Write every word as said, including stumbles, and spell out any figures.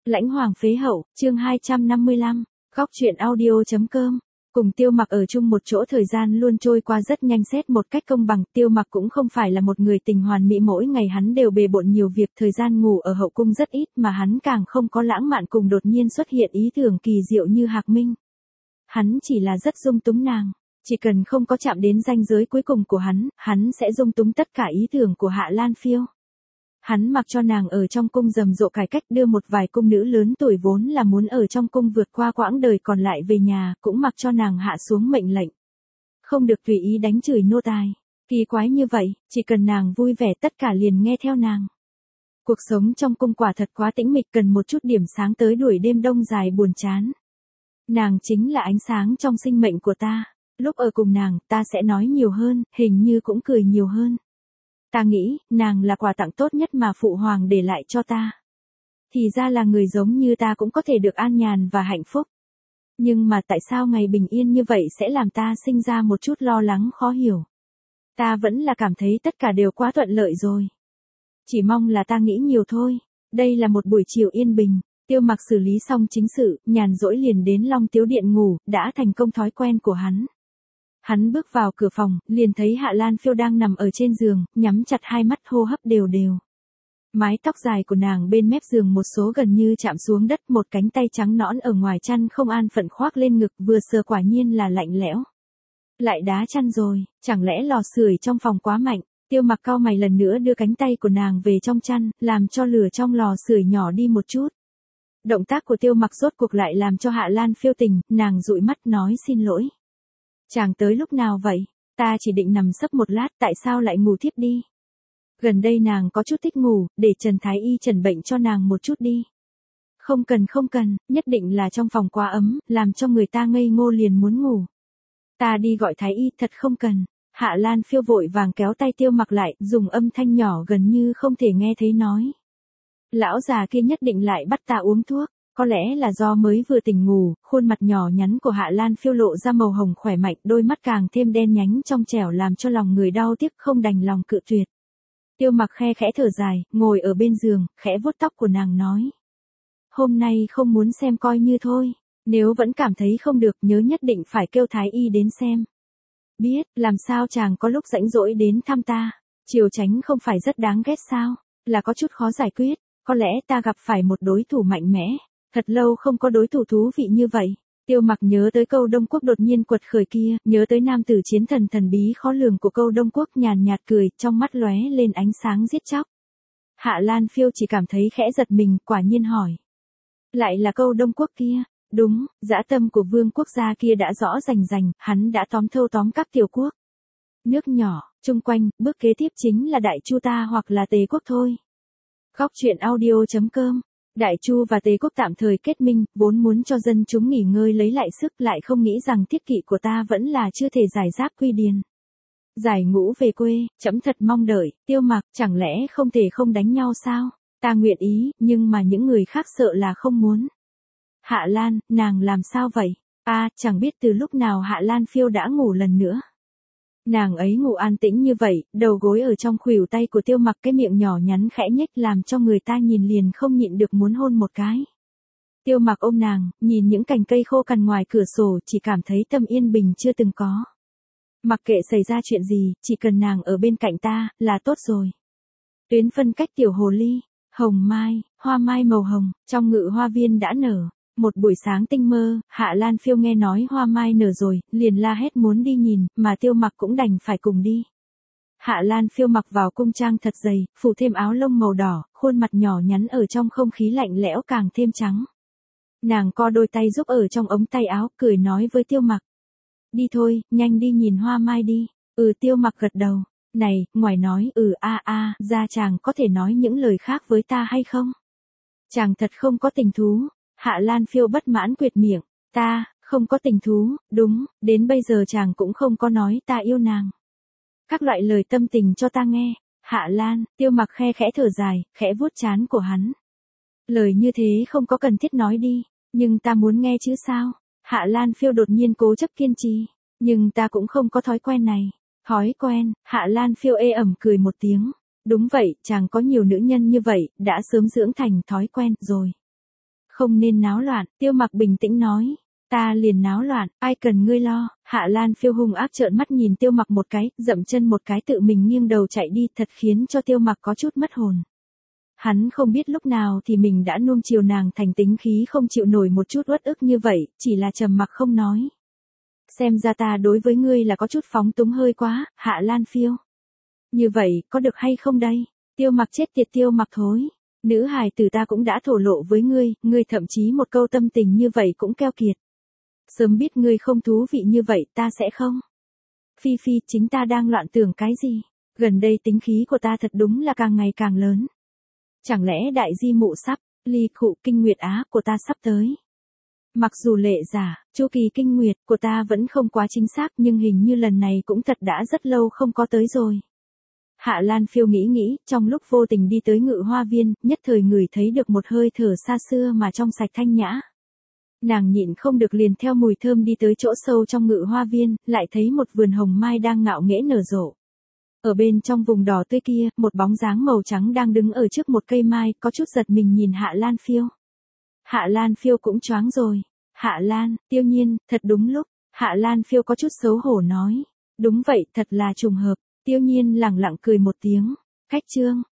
Lãnh Hoàng phế hậu, chương hai trăm năm mươi lăm, góc truyện audio.com. Cùng Tiêu Mặc ở chung một chỗ thời gian luôn trôi qua rất nhanh xét một cách công bằng. Tiêu Mặc cũng không phải là một người tình hoàn mỹ, mỗi ngày hắn đều bề bộn nhiều việc, thời gian ngủ ở hậu cung rất ít, mà hắn càng không có lãng mạn cùng đột nhiên xuất hiện ý tưởng kỳ diệu như Hạc Minh. Hắn chỉ là rất dung túng nàng. Chỉ cần không có chạm đến ranh giới cuối cùng của hắn, hắn sẽ dung túng tất cả ý tưởng của Hạ Lan Phiêu. Hắn mặc cho nàng ở trong cung rầm rộ cải cách, đưa một vài cung nữ lớn tuổi vốn là muốn ở trong cung vượt qua quãng đời còn lại về nhà, cũng mặc cho nàng hạ xuống mệnh lệnh. Không được tùy ý đánh chửi nô tài. Kỳ quái như vậy, chỉ cần nàng vui vẻ tất cả liền nghe theo nàng. Cuộc sống trong cung quả thật quá tĩnh mịch, cần một chút điểm sáng tới đuổi đêm đông dài buồn chán. Nàng chính là ánh sáng trong sinh mệnh của ta. Lúc ở cùng nàng, ta sẽ nói nhiều hơn, hình như cũng cười nhiều hơn. Ta nghĩ, nàng là quà tặng tốt nhất mà phụ hoàng để lại cho ta. Thì ra là người giống như ta cũng có thể được an nhàn và hạnh phúc. Nhưng mà tại sao ngày bình yên như vậy sẽ làm ta sinh ra một chút lo lắng khó hiểu. Ta vẫn là cảm thấy tất cả đều quá thuận lợi rồi. Chỉ mong là ta nghĩ nhiều thôi. Đây là một buổi chiều yên bình. Tiêu Mặc xử lý xong chính sự, nhàn rỗi liền đến Long Tiếu Điện ngủ, đã thành công thói quen của hắn. Hắn bước vào cửa phòng, liền thấy Hạ Lan Phiêu đang nằm ở trên giường, nhắm chặt hai mắt, hô hấp đều đều. Mái tóc dài của nàng bên mép giường một số gần như chạm xuống đất, một cánh tay trắng nõn ở ngoài chăn không an phận khoác lên ngực, vừa sờ quả nhiên là lạnh lẽo. Lại đá chăn rồi, chẳng lẽ lò sưởi trong phòng quá mạnh? Tiêu Mặc cau mày lần nữa đưa cánh tay của nàng về trong chăn, làm cho lửa trong lò sưởi nhỏ đi một chút. Động tác của Tiêu Mặc rốt cuộc lại làm cho Hạ Lan Phiêu tỉnh, nàng dụi mắt nói xin lỗi. Chàng tới lúc nào vậy? Ta chỉ định nằm sấp một lát, tại sao lại ngủ thiếp đi? Gần đây nàng có chút thích ngủ, để Trần Thái Y trần bệnh cho nàng một chút đi. Không cần không cần, nhất định là trong phòng quá ấm, làm cho người ta ngây ngô liền muốn ngủ. Ta đi gọi Thái Y, thật không cần. Hạ Lan Phiêu vội vàng kéo tay Tiêu Mặc lại, dùng âm thanh nhỏ gần như không thể nghe thấy nói. Lão già kia nhất định lại bắt ta uống thuốc. Có lẽ là do mới vừa tỉnh ngủ, khuôn mặt nhỏ nhắn của Hạ Lan Phiêu lộ ra màu hồng khỏe mạnh, đôi mắt càng thêm đen nhánh trong trẻo làm cho lòng người đau tiếc không đành lòng cự tuyệt. Tiêu Mặc khe khẽ thở dài, ngồi ở bên giường, khẽ vuốt tóc của nàng nói. Hôm nay không muốn xem coi như thôi, nếu vẫn cảm thấy không được nhớ nhất định phải kêu Thái Y đến xem. Biết, làm sao chàng có lúc rảnh rỗi đến thăm ta, Triều Chánh không phải rất đáng ghét sao, là có chút khó giải quyết, có lẽ ta gặp phải một đối thủ mạnh mẽ. Thật lâu không có đối thủ thú vị như vậy. Tiêu Mặc nhớ tới câu Đông Quốc đột nhiên quật khởi kia, nhớ tới nam tử chiến thần thần bí khó lường của câu Đông Quốc, nhàn nhạt cười, trong mắt lóe lên ánh sáng giết chóc. Hạ Lan Phiêu chỉ cảm thấy khẽ giật mình, quả nhiên hỏi. Lại là câu Đông Quốc kia? Đúng, dã tâm của vương quốc gia kia đã rõ rành rành, hắn đã tóm thâu tóm các tiểu quốc. Nước nhỏ, chung quanh, bước kế tiếp chính là Đại Chu ta hoặc là Tề quốc thôi. Góc truyện audio.com. Đại Chu và Tề quốc tạm thời kết minh, vốn muốn cho dân chúng nghỉ ngơi lấy lại sức, lại không nghĩ rằng thiết kỵ của ta vẫn là chưa thể giải giáp quy điền. Giải ngũ về quê, trẫm thật mong đợi. Tiêu Mặc, chẳng lẽ không thể không đánh nhau sao? Ta nguyện ý, nhưng mà những người khác sợ là không muốn. Hạ Lan, nàng làm sao vậy? A, à, chẳng biết từ lúc nào Hạ Lan Phiêu đã ngủ lần nữa. Nàng ấy ngủ an tĩnh như vậy, đầu gối ở trong khuỷu tay của Tiêu Mặc, cái miệng nhỏ nhắn khẽ nhếch làm cho người ta nhìn liền không nhịn được muốn hôn một cái. Tiêu Mặc ôm nàng, nhìn những cành cây khô cằn ngoài cửa sổ, chỉ cảm thấy tâm yên bình chưa từng có. Mặc kệ xảy ra chuyện gì, chỉ cần nàng ở bên cạnh ta, là tốt rồi. Tuyến phân cách tiểu hồ ly, hồng mai, hoa mai màu hồng, trong ngự hoa viên đã nở. Một buổi sáng tinh mơ, Hạ Lan Phiêu nghe nói hoa mai nở rồi, liền la hét muốn đi nhìn, mà Tiêu Mặc cũng đành phải cùng đi. Hạ Lan Phiêu mặc vào cung trang thật dày, phủ thêm áo lông màu đỏ, khuôn mặt nhỏ nhắn ở trong không khí lạnh lẽo càng thêm trắng. Nàng co đôi tay giúp ở trong ống tay áo, cười nói với Tiêu Mặc. Đi thôi, nhanh đi nhìn hoa mai đi. Ừ, Tiêu Mặc gật đầu. Này, ngoài nói ừ a a, ra chàng có thể nói những lời khác với ta hay không? Chàng thật không có tình thú. Hạ Lan Phiêu bất mãn quệt miệng, ta, không có tình thú, đúng, đến bây giờ chàng cũng không có nói ta yêu nàng. Các loại lời tâm tình cho ta nghe. Hạ Lan, Tiêu Mặc khe khẽ thở dài, khẽ vuốt trán của hắn. Lời như thế không có cần thiết nói đi, nhưng ta muốn nghe chứ sao? Hạ Lan Phiêu đột nhiên cố chấp kiên trì, nhưng ta cũng không có thói quen này. Thói quen? Hạ Lan Phiêu ê ẩm cười một tiếng. Đúng vậy, chàng có nhiều nữ nhân như vậy, đã sớm dưỡng thành thói quen rồi. Không nên náo loạn, Tiêu Mặc bình tĩnh nói. Ta liền náo loạn, ai cần ngươi lo. Hạ Lan Phiêu hung ác trợn mắt nhìn Tiêu Mặc một cái, dậm chân một cái tự mình nghiêng đầu chạy đi, thật khiến cho Tiêu Mặc có chút mất hồn. Hắn không biết lúc nào thì mình đã nuông chiều nàng thành tính khí không chịu nổi một chút uất ức như vậy, chỉ là trầm mặc không nói. Xem ra ta đối với ngươi là có chút phóng túng hơi quá, Hạ Lan Phiêu. Như vậy, có được hay không đây? Tiêu Mặc chết tiệt, Tiêu Mặc thối. Nữ hài tử ta cũng đã thổ lộ với ngươi, ngươi thậm chí một câu tâm tình như vậy cũng keo kiệt. Sớm biết ngươi không thú vị như vậy ta sẽ không. Phi Phi, chính ta đang loạn tưởng cái gì? Gần đây tính khí của ta thật đúng là càng ngày càng lớn. Chẳng lẽ đại di mụ sắp, ly khụ kinh nguyệt á của ta sắp tới. Mặc dù lệ giả, chu kỳ kinh nguyệt của ta vẫn không quá chính xác nhưng hình như lần này cũng thật đã rất lâu không có tới rồi. Hạ Lan Phiêu nghĩ nghĩ, trong lúc vô tình đi tới Ngự Hoa Viên, nhất thời ngửi thấy được một hơi thở xa xưa mà trong sạch thanh nhã. Nàng nhịn không được liền theo mùi thơm đi tới chỗ sâu trong Ngự Hoa Viên, lại thấy một vườn hồng mai đang ngạo nghễ nở rộ. Ở bên trong vùng đỏ tươi kia, một bóng dáng màu trắng đang đứng ở trước một cây mai, có chút giật mình nhìn Hạ Lan Phiêu. Hạ Lan Phiêu cũng choáng rồi. Hạ Lan, Tiêu Nhiên, thật đúng lúc. Hạ Lan Phiêu có chút xấu hổ nói. Đúng vậy, thật là trùng hợp. Tiêu Nhiên lẳng lặng cười một tiếng. Khách trương,